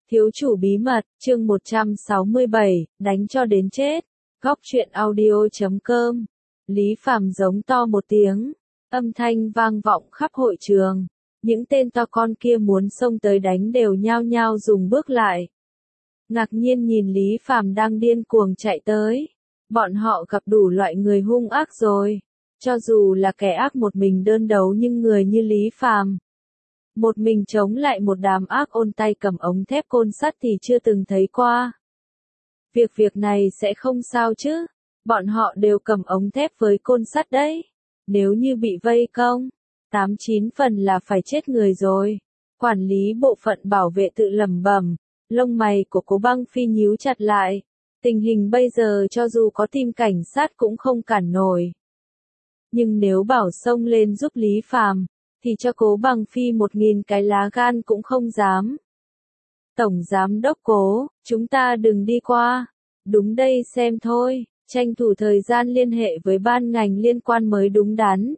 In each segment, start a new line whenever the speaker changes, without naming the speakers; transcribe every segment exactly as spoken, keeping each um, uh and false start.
Thiếu chủ bí mật, chương một trăm sáu mươi bảy, đánh cho đến chết. Góc truyện audio chấm com. Lý Phàm giống to một tiếng, âm thanh vang vọng khắp hội trường. Những tên to con kia muốn xông tới đánh đều nhao nhao dùng bước lại. Ngạc nhiên nhìn Lý Phàm đang điên cuồng chạy tới. Bọn họ gặp đủ loại người hung ác rồi. Cho dù là kẻ ác một mình đơn đấu nhưng người như Lý Phàm, một mình chống lại một đám ác ôn tay cầm ống thép côn sắt thì chưa từng thấy qua. Việc việc này sẽ không sao chứ, bọn họ đều cầm ống thép với côn sắt đấy. Nếu như bị vây công, tám chín phần là phải chết người rồi. Quản lý bộ phận bảo vệ tự lẩm bẩm, lông mày của Cố Băng Phi nhíu chặt lại. Tình hình bây giờ cho dù có team cảnh sát cũng không cản nổi. Nhưng nếu bảo xông lên giúp Lý Phàm, thì cho Cố Băng Phi một nghìn cái lá gan cũng không dám. Tổng giám đốc Cố, chúng ta đừng đi qua. Đúng đây xem thôi, tranh thủ thời gian liên hệ với ban ngành liên quan mới đúng đắn.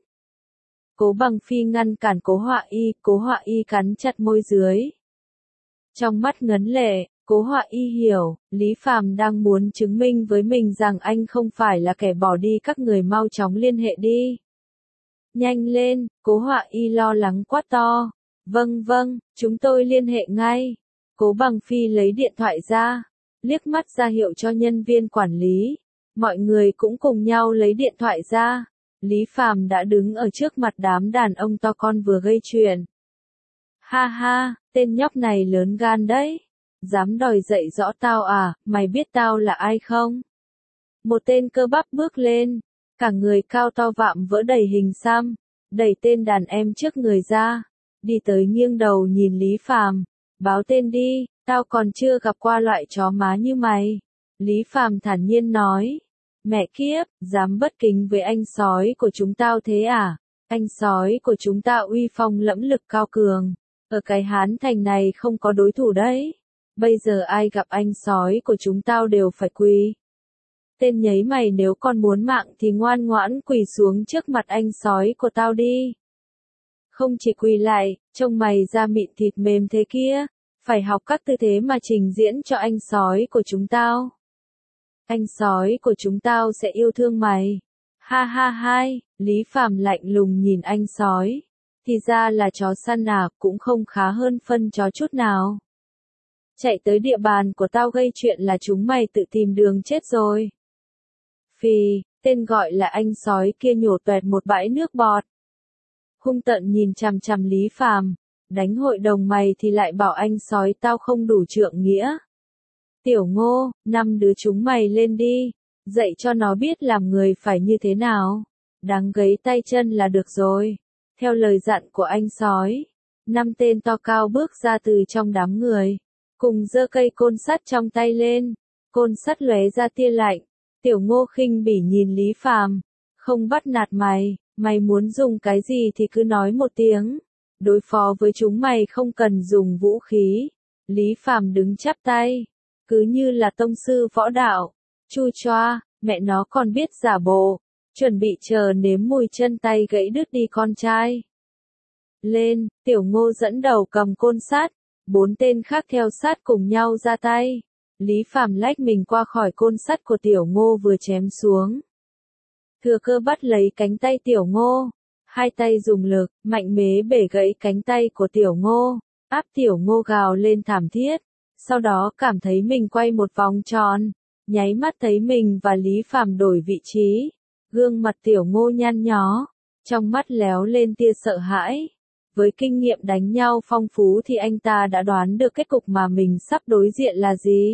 Cố Băng Phi ngăn cản Cố Họa Y, Cố Họa Y cắn chặt môi dưới. Trong mắt ngấn lệ, Cố Họa Y hiểu, Lý Phàm đang muốn chứng minh với mình rằng anh không phải là kẻ bỏ đi, các người mau chóng liên hệ đi. Nhanh lên, Cố Họa Y lo lắng quát to. Vâng vâng, chúng tôi liên hệ ngay. Cố Băng Phi lấy điện thoại ra, liếc mắt ra hiệu cho nhân viên quản lý. Mọi người cũng cùng nhau lấy điện thoại ra. Lý Phàm đã đứng ở trước mặt đám đàn ông to con vừa gây chuyện. Ha ha, tên nhóc này lớn gan đấy. Dám đòi dạy rõ tao à, mày biết tao là ai không? Một tên cơ bắp bước lên, cả người cao to vạm vỡ đầy hình xăm, đẩy tên đàn em trước người ra, đi tới nghiêng đầu nhìn Lý Phàm, báo tên đi, tao còn chưa gặp qua loại chó má như mày. Lý Phàm thản nhiên nói, mẹ kiếp, dám bất kính với anh sói của chúng tao thế à? Anh sói của chúng ta uy phong lẫm lực cao cường, ở cái Hán Thành này không có đối thủ đấy. Bây giờ ai gặp anh sói của chúng tao đều phải quỳ. Tên nhấy mày, nếu con muốn mạng thì ngoan ngoãn quỳ xuống trước mặt anh sói của tao đi. Không chỉ quỳ lại, trông mày da mịn thịt mềm thế kia, phải học các tư thế mà trình diễn cho anh sói của chúng tao. Anh sói của chúng tao sẽ yêu thương mày. Ha ha hai, Lý Phàm lạnh lùng nhìn anh sói. Thì ra là chó săn à, cũng không khá hơn phân chó chút nào. Chạy tới địa bàn của tao gây chuyện là chúng mày tự tìm đường chết rồi. Phì, tên gọi là anh sói kia nhổ toẹt một bãi nước bọt. Hung tợn nhìn chằm chằm Lý Phàm, đánh hội đồng mày thì lại bảo anh sói tao không đủ trượng nghĩa. Tiểu Ngô, năm đứa chúng mày lên đi, dạy cho nó biết làm người phải như thế nào. Đáng gấy tay chân là được rồi. Theo lời dặn của anh sói, năm tên to cao bước ra từ trong đám người, cùng giơ cây côn sắt trong tay lên, côn sắt lóe ra tia lạnh. Tiểu Ngô khinh bỉ nhìn Lý Phàm, không bắt nạt mày, mày muốn dùng cái gì thì cứ nói một tiếng. Đối phó với chúng mày không cần dùng vũ khí. Lý Phàm đứng chắp tay, cứ như là tông sư võ đạo. Chu choa, mẹ nó còn biết giả bộ, chuẩn bị chờ nếm mùi chân tay gãy đứt đi con trai. Lên, Tiểu Ngô dẫn đầu cầm côn sắt, bốn tên khác theo sát cùng nhau ra tay. Lý Phàm lách mình qua khỏi côn sắt của Tiểu Ngô vừa chém xuống. Thừa cơ bắt lấy cánh tay Tiểu Ngô, hai tay dùng lực, mạnh mẽ bể gãy cánh tay của Tiểu Ngô, áp Tiểu Ngô gào lên thảm thiết, sau đó cảm thấy mình quay một vòng tròn, nháy mắt thấy mình và Lý Phàm đổi vị trí, gương mặt Tiểu Ngô nhăn nhó, trong mắt léo lên tia sợ hãi. Với kinh nghiệm đánh nhau phong phú thì anh ta đã đoán được kết cục mà mình sắp đối diện là gì.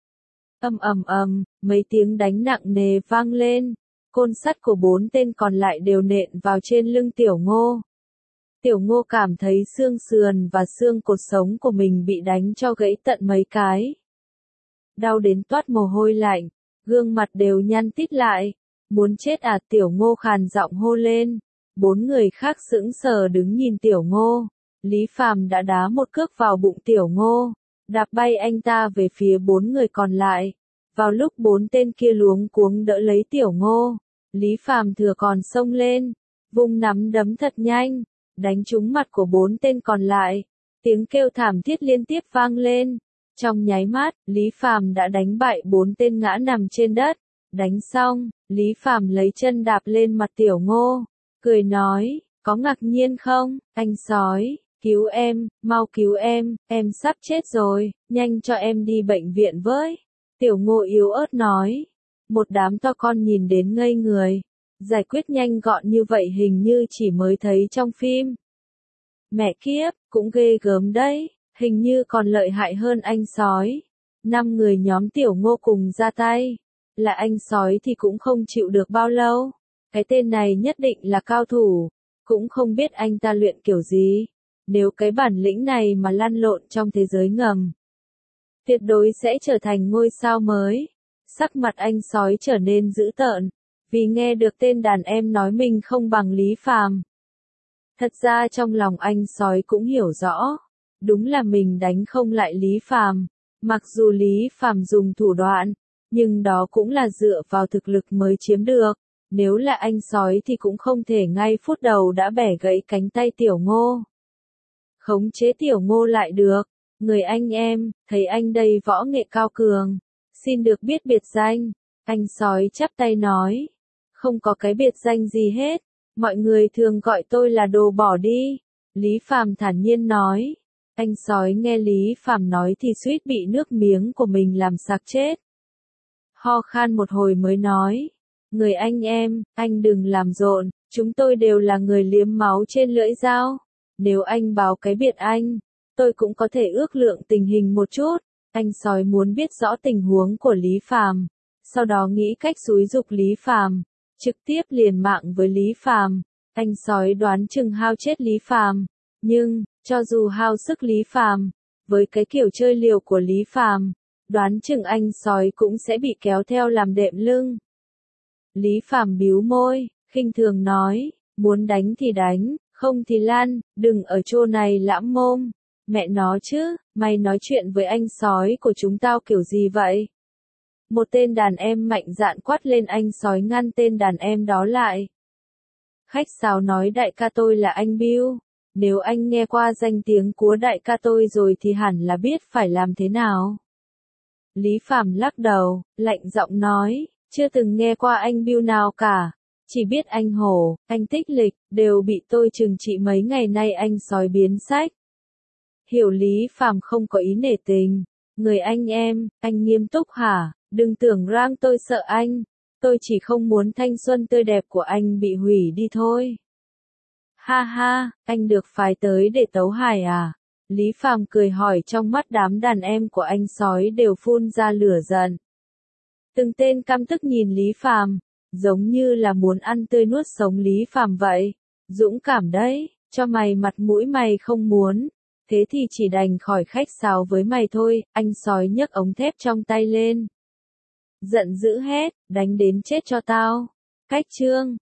Ầm ầm ầm, mấy tiếng đánh nặng nề vang lên, côn sắt của bốn tên còn lại đều nện vào trên lưng Tiểu Ngô. Tiểu Ngô cảm thấy xương sườn và xương cột sống của mình bị đánh cho gãy tận mấy cái. Đau đến toát mồ hôi lạnh, gương mặt đều nhăn tít lại. Muốn chết à, Tiểu Ngô khàn giọng hô lên. Bốn người khác sững sờ đứng nhìn Tiểu Ngô. Lý Phàm đã đá một cước vào bụng Tiểu Ngô, đạp bay anh ta về phía bốn người còn lại. Vào lúc bốn tên kia luống cuống đỡ lấy Tiểu Ngô, Lý Phàm thừa còn xông lên, vung nắm đấm thật nhanh, đánh trúng mặt của bốn tên còn lại. Tiếng kêu thảm thiết liên tiếp vang lên. Trong nháy mắt, Lý Phàm đã đánh bại bốn tên ngã nằm trên đất. Đánh xong, Lý Phàm lấy chân đạp lên mặt Tiểu Ngô, cười nói, có ngạc nhiên không, anh sói, cứu em, mau cứu em, em sắp chết rồi, nhanh cho em đi bệnh viện với. Tiểu Ngô yếu ớt nói, một đám to con nhìn đến ngây người, giải quyết nhanh gọn như vậy hình như chỉ mới thấy trong phim. Mẹ kiếp, cũng ghê gớm đấy, hình như còn lợi hại hơn anh sói. Năm người nhóm Tiểu Ngô cùng ra tay. Là anh sói thì cũng không chịu được bao lâu. Cái tên này nhất định là cao thủ. Cũng không biết anh ta luyện kiểu gì. Nếu cái bản lĩnh này mà lăn lộn trong thế giới ngầm, tuyệt đối sẽ trở thành ngôi sao mới. Sắc mặt anh sói trở nên dữ tợn. Vì nghe được tên đàn em nói mình không bằng Lý Phàm. Thật ra trong lòng anh sói cũng hiểu rõ. Đúng là mình đánh không lại Lý Phàm. Mặc dù Lý Phàm dùng thủ đoạn, nhưng đó cũng là dựa vào thực lực mới chiếm được. Nếu là anh sói thì cũng không thể ngay phút đầu đã bẻ gãy cánh tay Tiểu Ngô. Khống chế Tiểu Ngô lại được. Người anh em, thấy anh đây võ nghệ cao cường. Xin được biết biệt danh. Anh sói chắp tay nói. Không có cái biệt danh gì hết. Mọi người thường gọi tôi là đồ bỏ đi. Lý Phàm thản nhiên nói. Anh sói nghe Lý Phàm nói thì suýt bị nước miếng của mình làm sặc chết. Ho khan một hồi mới nói. Người anh em, anh đừng làm rộn, chúng tôi đều là người liếm máu trên lưỡi dao. Nếu anh báo cái biệt anh, tôi cũng có thể ước lượng tình hình một chút. Anh sói muốn biết rõ tình huống của Lý Phàm, sau đó nghĩ cách xúi giục Lý Phàm, trực tiếp liền mạng với Lý Phàm. Anh sói đoán chừng hao chết Lý Phàm, nhưng cho dù hao sức Lý Phàm, với cái kiểu chơi liều của Lý Phàm, đoán chừng anh sói cũng sẽ bị kéo theo làm đệm lưng. Lý Phàm bĩu môi, khinh thường nói, muốn đánh thì đánh, không thì lăn, đừng ở chỗ này lãm mồm. Mẹ nó chứ, mày nói chuyện với anh sói của chúng tao kiểu gì vậy? Một tên đàn em mạnh dạn quát lên, anh sói ngăn tên đàn em đó lại. Khách sáo nói đại ca tôi là anh Bill. Nếu anh nghe qua danh tiếng của đại ca tôi rồi thì hẳn là biết phải làm thế nào. Lý Phàm lắc đầu, lạnh giọng nói, chưa từng nghe qua anh Bill nào cả. Chỉ biết anh Hổ, anh Tích Lịch, đều bị tôi trừng trị mấy ngày nay anh sói biến sách. Hiểu Lý Phàm không có ý nể tình. Người anh em, anh nghiêm túc hả? Đừng tưởng rằng tôi sợ anh. Tôi chỉ không muốn thanh xuân tươi đẹp của anh bị hủy đi thôi. Ha ha, anh được phái tới để tấu hài à? Lý Phàm cười hỏi, trong mắt đám đàn em của anh sói đều phun ra lửa giận. Từng tên căm tức nhìn Lý Phàm, giống như là muốn ăn tươi nuốt sống Lý Phàm vậy. Dũng cảm đấy, cho mày mặt mũi mày không muốn. Thế thì chỉ đành khỏi khách sáo với mày thôi. Anh sói nhấc ống thép trong tay lên. Giận dữ hét, đánh đến chết cho tao. Cách chương